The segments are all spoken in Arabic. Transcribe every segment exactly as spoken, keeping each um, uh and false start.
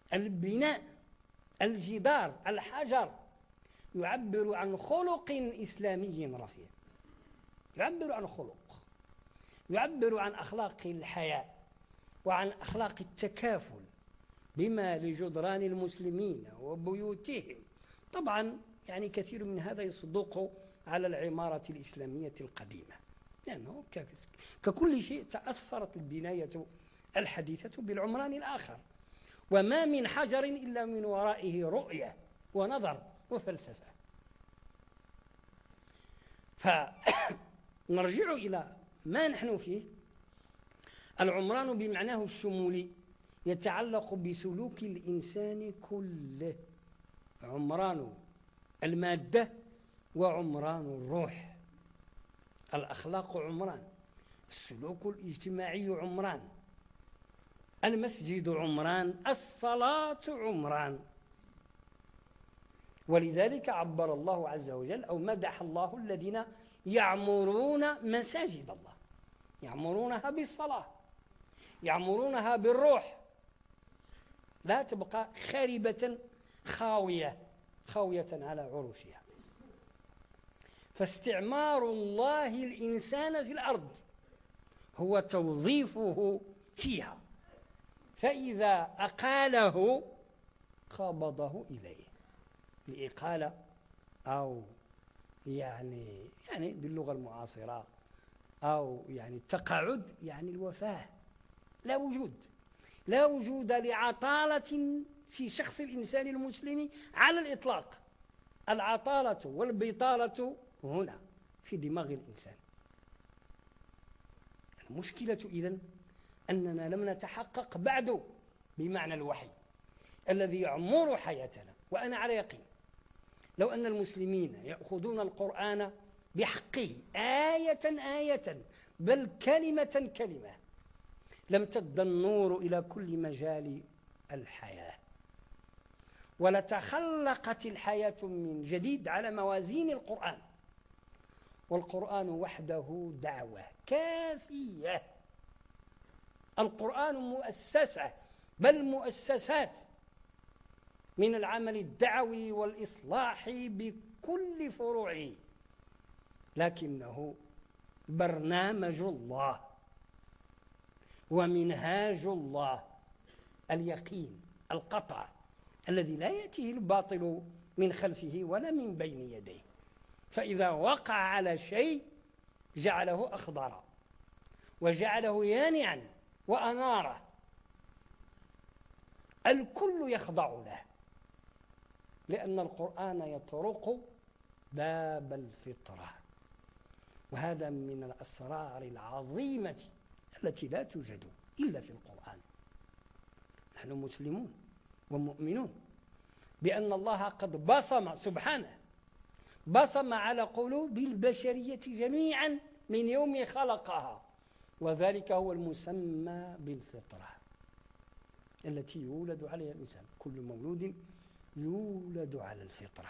البناء، الجدار، الحجر يعبر عن خلق إسلامي رفيع، يعبر عن خلق، يعبر عن أخلاق الحياة وعن أخلاق التكافل بما لجدران المسلمين وبيوتهم. طبعا يعني كثير من هذا يصدق على العمارة الإسلامية القديمة، لأنه ككل شيء تأثرت البناية الحديثة بالعمران الآخر، وما من حجر إلا من ورائه رؤية ونظر وفلسفة. فنرجع إلى ما نحن فيه. العمران بمعناه الشمولي يتعلق بسلوك الإنسان كله، عمران المادة وعمران الروح. الأخلاق عمران، السلوك الاجتماعي عمران، المسجد عمران، الصلاة عمران. ولذلك عبر الله عز وجل أو مدح الله الذين يعمرون مساجد الله، يعمرونها بالصلاة، يعمرونها بالروح، لا تبقى خاربة خاوية خاوية على عروشها. فاستعمار الله الإنسان في الأرض هو توظيفه فيها، فإذا أقاله قبضه إليه. الإقالة أو يعني يعني باللغة المعاصرة أو يعني التقاعد يعني الوفاة، لا وجود، لا وجود لعطالة في شخص الإنسان المسلم على الإطلاق. العطالة والبطالة هنا في دماغ الإنسان. المشكلة إذن أننا لم نتحقق بعد بمعنى الوحي الذي يعمر حياتنا. وأنا على يقين لو أن المسلمين يأخذون القرآن بحقه آية آية بل كلمة كلمة لامتد النور إلى كل مجال الحياة، ولتخلقت الحياة من جديد على موازين القرآن. والقرآن وحده دعوة كافية. القرآن مؤسسة بل مؤسسات من العمل الدعوي والإصلاح بكل فروعه، لكنه برنامج الله ومنهاج الله، اليقين القطع الذي لا يأتيه الباطل من خلفه ولا من بين يديه. فإذا وقع على شيء جعله أخضر وجعله يانعا وأناره، الكل يخضع له، لأن القرآن يطرق باب الفطرة. وهذا من الأسرار العظيمة التي لا توجد إلا في القرآن. نحن مسلمون ومؤمنون بأن الله قد بصم سبحانه بصم على قلوب البشرية جميعا من يوم خلقها، وذلك هو المسمى بالفطرة التي يولد عليها الإنسان. كل مولود يولد على الفطرة،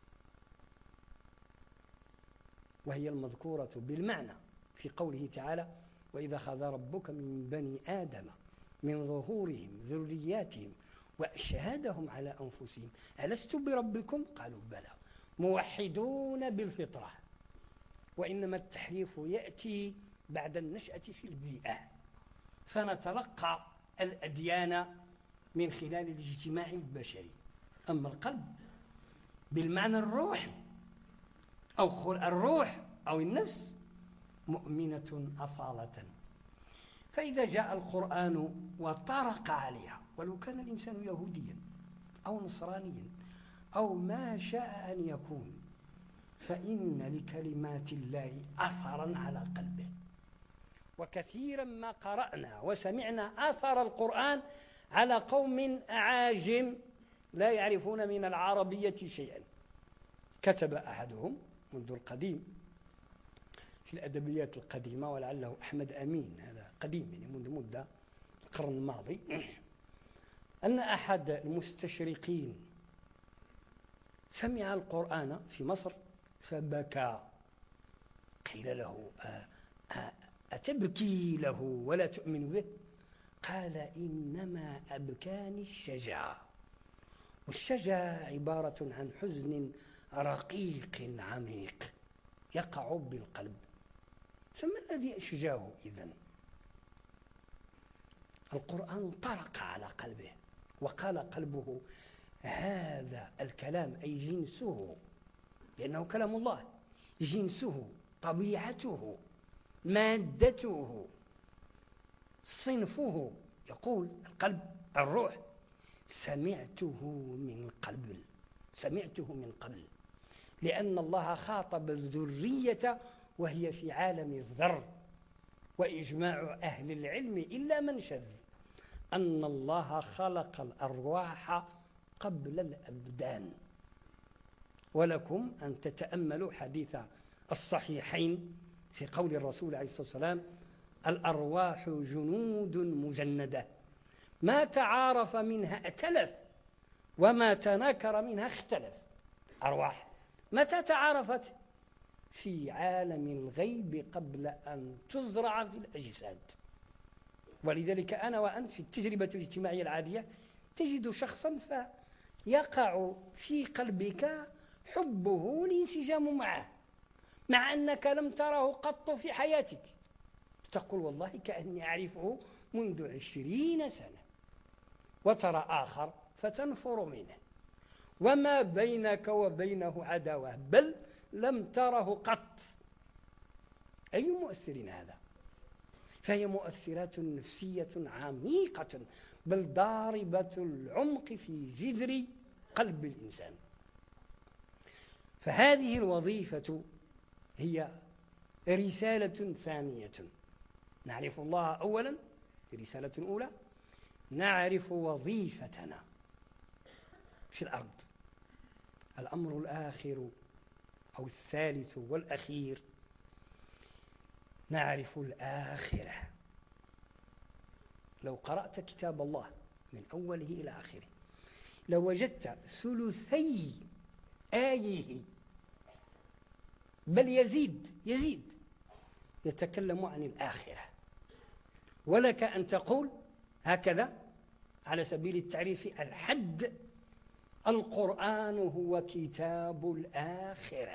وهي المذكورة بالمعنى في قوله تعالى: وإذا أخذ ربك من بني آدم من ظهورهم ذرياتهم وأشهدهم على أنفسهم ألست بربكم قالوا بلى موحدون بالفطرة. وإنما التحريف يأتي بعد النشأة في البيئة، فنتلقى الأديان من خلال الاجتماع البشري. أما القلب بالمعنى الروحي أو الروح أو النفس مؤمنة أصالة. فإذا جاء القرآن وطرق عليها، ولو كان الإنسان يهوديا أو نصرانيا أو ما شاء أن يكون، فإن لكلمات الله أثرا على قلبه. وكثيرا ما قرأنا وسمعنا أثر القرآن على قوم أعاجم لا يعرفون من العربية شيئا. كتب أحدهم منذ القديم في الأدبيات القديمة، ولعله أحمد أمين، هذا قديم يعني منذ مدة القرن الماضي، أن أحد المستشرقين سمع القرآن في مصر فبكى. قيل له: أتبكي له ولا تؤمن به؟ قال إنما أبكاني الشجع، والشجع عبارة عن حزن رقيق عميق يقع بالقلب. فما الذي أشجاه إذن؟ القرآن طرق على قلبه وقال قلبه هذا الكلام، أي جنسه، لأنه كلام الله، جنسه، طبيعته، مادته، صنفه، يقول القلب الروح سمعته من قبل، سمعته من قبل، لأن الله خاطب الذرية وهي في عالم الذر. وإجماع أهل العلم إلا من شذ أن الله خلق الأرواح قبل الأبدان. ولكم أن تتأملوا حديث الصحيحين في قول الرسول عليه الصلاة والسلام الأرواح جنود مجندة ما تعارف منها ائتلف وما تناكر منها اختلف. أرواح متى تعارفت؟ في عالم الغيب قبل أن تزرع في الأجساد. ولذلك أنا وأنت في التجربة الاجتماعية العادية تجد شخصا فيقع في قلبك حبه والانسجام معه، مع أنك لم تره قط في حياتك، تقول والله كأني أعرفه منذ عشرين سنة، وترى آخر فتنفر منه وما بينك وبينه عداوة بل لم تره قط. أي مؤثر هذا؟ فهي مؤثرات نفسية عميقة بل ضاربة العمق في جذر قلب الإنسان. فهذه الوظيفة هي رسالة ثانية، نعرف الله أولا، رسالة أولى نعرف وظيفتنا في الأرض. الأمر الآخر أو الثالث والأخير نعرف الآخرة. لو قرأت كتاب الله من أوله إلى آخره لوجدت ثلثي آيه بل يزيد يزيد يتكلم عن الآخرة. ولك أن تقول هكذا على سبيل التعريف الحد: القرآن هو كتاب الآخرة.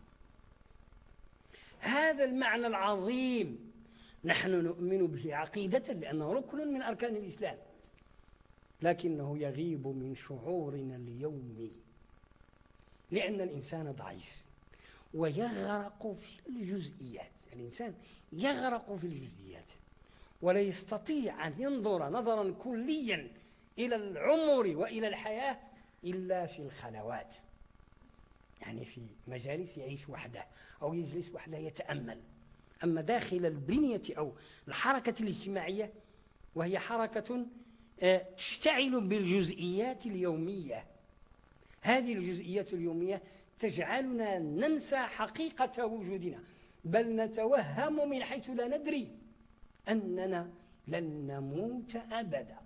هذا المعنى العظيم نحن نؤمن به عقيدة لأنه ركن من أركان الإسلام، لكنه يغيب من شعورنا اليومي لأن الإنسان ضعيف ويغرق في الجزئيات. الإنسان يغرق في الجزئيات ولا يستطيع أن ينظر نظرا كليا إلى العمر وإلى الحياة إلا في الخلوات، يعني في مجالس يعيش وحده أو يجلس وحده يتأمل. أما داخل البنية أو الحركة الاجتماعية وهي حركة تشتعل بالجزئيات اليومية، هذه الجزئيات اليومية تجعلنا ننسى حقيقة وجودنا بل نتوهم من حيث لا ندري أننا لن نموت أبدا،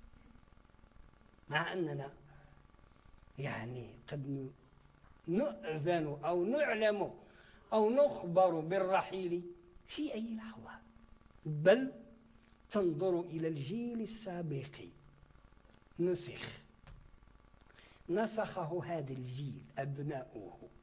مع أننا يعني قد نؤذن أو نعلم أو نخبر بالرحيل في أي لحظة، بل تنظر إلى الجيل السابق نسخ نسخه هذا الجيل أبناؤه